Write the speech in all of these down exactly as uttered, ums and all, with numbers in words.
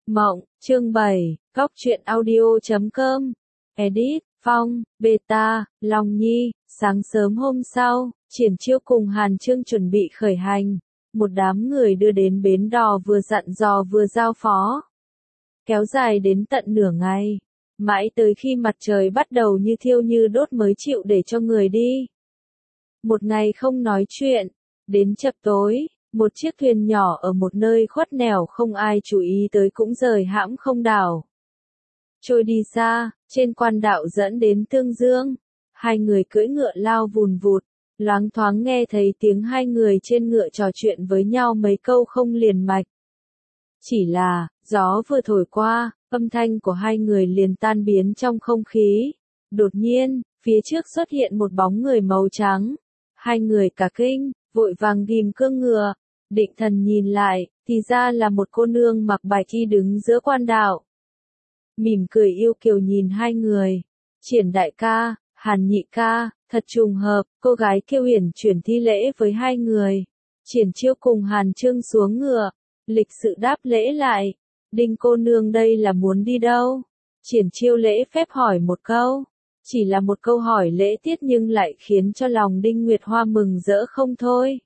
Mộng, chương bảy, Góc truyện audio chấm com, Edit, Phong, Beta, Long Nhi. Sáng sớm hôm sau, Triển Chiêu cùng Hàn Chương chuẩn bị khởi hành. Một đám người đưa đến bến đò vừa dặn dò vừa giao phó. Kéo dài đến tận nửa ngày. Mãi tới khi mặt trời bắt đầu như thiêu như đốt mới chịu để cho người đi. Một ngày không nói chuyện. Đến chập tối, một chiếc thuyền nhỏ ở một nơi khuất nẻo không ai chú ý tới cũng rời hãm không đảo. Trôi đi xa, trên quan đạo dẫn đến Tương Dương. Hai người cưỡi ngựa lao vùn vụt, loáng thoáng nghe thấy tiếng hai người trên ngựa trò chuyện với nhau mấy câu không liền mạch. Chỉ là, gió vừa thổi qua, âm thanh của hai người liền tan biến trong không khí. Đột nhiên, phía trước xuất hiện một bóng người màu trắng. Hai người cả kinh, vội vàng ghim cương ngựa, định thần nhìn lại, thì ra là một cô nương mặc bạch y đứng giữa quan đạo. Mỉm cười yêu kiều nhìn hai người. Triển đại ca, Hàn nhị ca, thật trùng hợp, cô gái Kiêu Uyển chuyển thi lễ với hai người. Triển Chiêu cùng Hàn Chương xuống ngựa, lịch sự đáp lễ lại. Đinh cô nương đây là muốn đi đâu? Triển Chiêu lễ phép hỏi một câu. Chỉ là một câu hỏi lễ tiết nhưng lại khiến cho lòng Đinh Nguyệt Hoa mừng rỡ không thôi.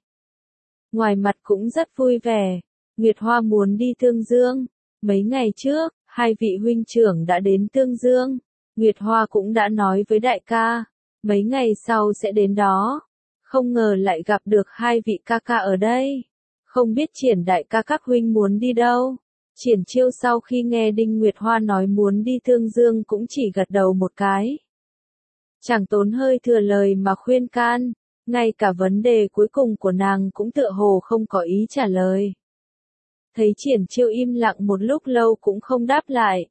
Ngoài mặt cũng rất vui vẻ. Nguyệt Hoa muốn đi Tương Dương. Mấy ngày trước, hai vị huynh trưởng đã đến Tương Dương. Nguyệt Hoa cũng đã nói với đại ca. Mấy ngày sau sẽ đến đó. Không ngờ lại gặp được hai vị ca ca ở đây. Không biết Triển đại ca các huynh muốn đi đâu. Triển Chiêu sau khi nghe Đinh Nguyệt Hoa nói muốn đi Tương Dương cũng chỉ gật đầu một cái. Chẳng tốn hơi thừa lời mà khuyên can. Ngay cả vấn đề cuối cùng của nàng cũng tựa hồ không có ý trả lời. Thấy Triển Chiêu im lặng một lúc lâu cũng không đáp lại.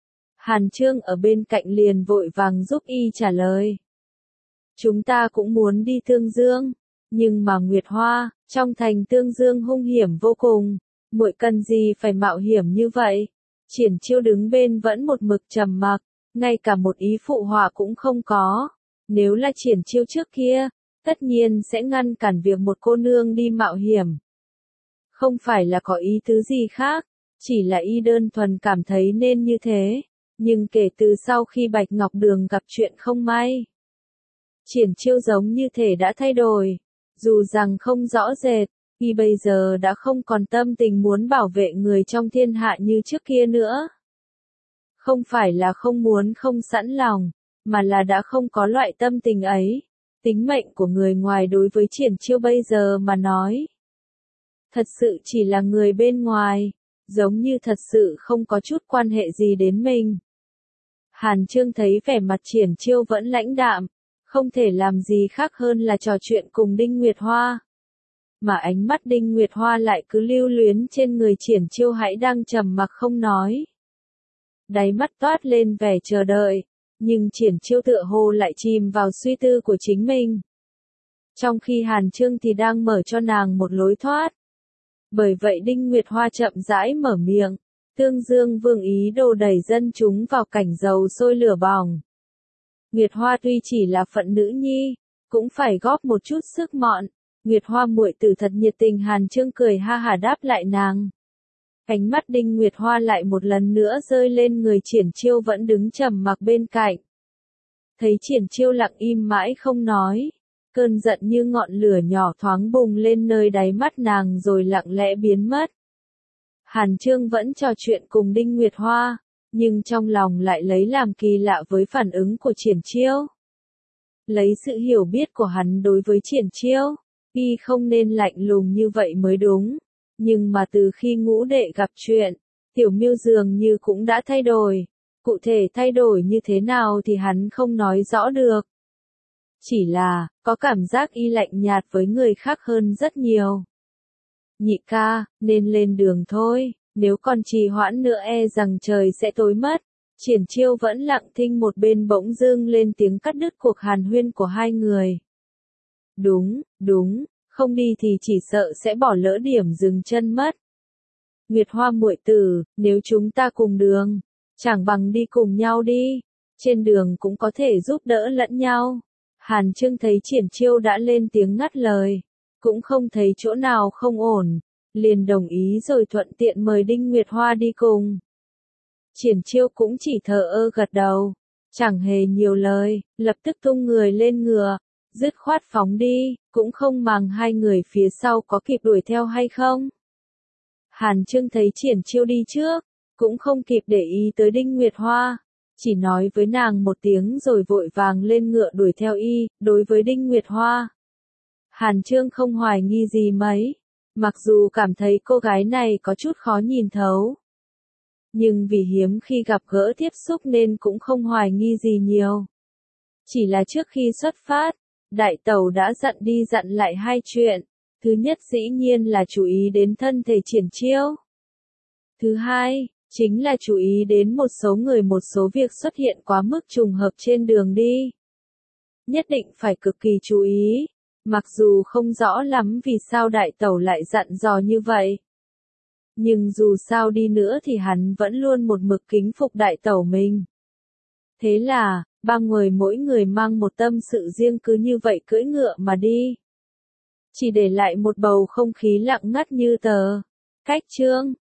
Hàn Chương ở bên cạnh liền vội vàng giúp y trả lời. Chúng ta cũng muốn đi Tương Dương, nhưng mà Nguyệt Hoa, trong thành Tương Dương hung hiểm vô cùng, muội cần gì phải mạo hiểm như vậy? Triển Chiêu đứng bên vẫn một mực trầm mặc, ngay cả một ý phụ họa cũng không có. Nếu là Triển Chiêu trước kia, tất nhiên sẽ ngăn cản việc một cô nương đi mạo hiểm. Không phải là có ý tứ gì khác, chỉ là y đơn thuần cảm thấy nên như thế. Nhưng kể từ sau khi Bạch Ngọc Đường gặp chuyện không may, Triển Chiêu giống như thể đã thay đổi. Dù rằng không rõ rệt, y bây giờ đã không còn tâm tình muốn bảo vệ người trong thiên hạ như trước kia nữa. Không phải là không muốn không sẵn lòng, mà là đã không có loại tâm tình ấy. Tính mệnh của người ngoài đối với Triển Chiêu bây giờ mà nói, thật sự chỉ là người bên ngoài, giống như thật sự không có chút quan hệ gì đến mình. Hàn Chương thấy vẻ mặt Triển Chiêu vẫn lãnh đạm, không thể làm gì khác hơn là trò chuyện cùng Đinh Nguyệt Hoa. Mà ánh mắt Đinh Nguyệt Hoa lại cứ lưu luyến trên người Triển Chiêu hãy đang trầm mặc không nói. Đáy mắt toát lên vẻ chờ đợi, nhưng Triển Chiêu tựa hồ lại chìm vào suy tư của chính mình. Trong khi Hàn Chương thì đang mở cho nàng một lối thoát. Bởi vậy Đinh Nguyệt Hoa chậm rãi mở miệng. Tương Dương vương ý đồ đẩy dân chúng vào cảnh dầu sôi lửa bỏng. Nguyệt Hoa tuy chỉ là phận nữ nhi, cũng phải góp một chút sức mọn. Nguyệt Hoa muội tử thật nhiệt tình. Hàn Chương cười ha hả đáp lại nàng. Ánh mắt Đinh Nguyệt Hoa lại một lần nữa rơi lên người Triển Chiêu vẫn đứng trầm mặc bên cạnh. Thấy Triển Chiêu lặng im mãi không nói, cơn giận như ngọn lửa nhỏ thoáng bùng lên nơi đáy mắt nàng rồi lặng lẽ biến mất. Hàn Chương vẫn trò chuyện cùng Đinh Nguyệt Hoa, nhưng trong lòng lại lấy làm kỳ lạ với phản ứng của Triển Chiêu. Lấy sự hiểu biết của hắn đối với Triển Chiêu, y không nên lạnh lùng như vậy mới đúng. Nhưng mà từ khi ngũ đệ gặp chuyện, Tiểu Miêu dường như cũng đã thay đổi. Cụ thể thay đổi như thế nào thì hắn không nói rõ được. Chỉ là, có cảm giác y lạnh nhạt với người khác hơn rất nhiều. Nhị ca, nên lên đường thôi, nếu còn trì hoãn nữa e rằng trời sẽ tối mất. Triển Chiêu vẫn lặng thinh một bên bỗng dưng lên tiếng cắt đứt cuộc hàn huyên của hai người. Đúng, đúng, không đi thì chỉ sợ sẽ bỏ lỡ điểm dừng chân mất. Nguyệt Hoa muội tử, nếu chúng ta cùng đường, chẳng bằng đi cùng nhau đi, trên đường cũng có thể giúp đỡ lẫn nhau. Hàn Chương thấy Triển Chiêu đã lên tiếng ngắt lời, cũng không thấy chỗ nào không ổn, liền đồng ý rồi thuận tiện mời Đinh Nguyệt Hoa đi cùng. Triển Chiêu cũng chỉ thờ ơ gật đầu, chẳng hề nhiều lời, lập tức tung người lên ngựa, dứt khoát phóng đi, cũng không màng hai người phía sau có kịp đuổi theo hay không. Hàn Chương thấy Triển Chiêu đi trước, cũng không kịp để ý tới Đinh Nguyệt Hoa, chỉ nói với nàng một tiếng rồi vội vàng lên ngựa đuổi theo y. Đối với Đinh Nguyệt Hoa, Hàn Chương không hoài nghi gì mấy, mặc dù cảm thấy cô gái này có chút khó nhìn thấu, nhưng vì hiếm khi gặp gỡ tiếp xúc nên cũng không hoài nghi gì nhiều. Chỉ là trước khi xuất phát, đại tẩu đã dặn đi dặn lại hai chuyện. Thứ nhất dĩ nhiên là chú ý đến thân thể Triển Chiêu. Thứ hai, chính là chú ý đến một số người một số việc xuất hiện quá mức trùng hợp trên đường đi. Nhất định phải cực kỳ chú ý, mặc dù không rõ lắm vì sao đại tẩu lại dặn dò như vậy. Nhưng dù sao đi nữa thì hắn vẫn luôn một mực kính phục đại tẩu mình. Thế là, ba người mỗi người mang một tâm sự riêng cứ như vậy cưỡi ngựa mà đi. Chỉ để lại một bầu không khí lặng ngắt như tờ. Cách chương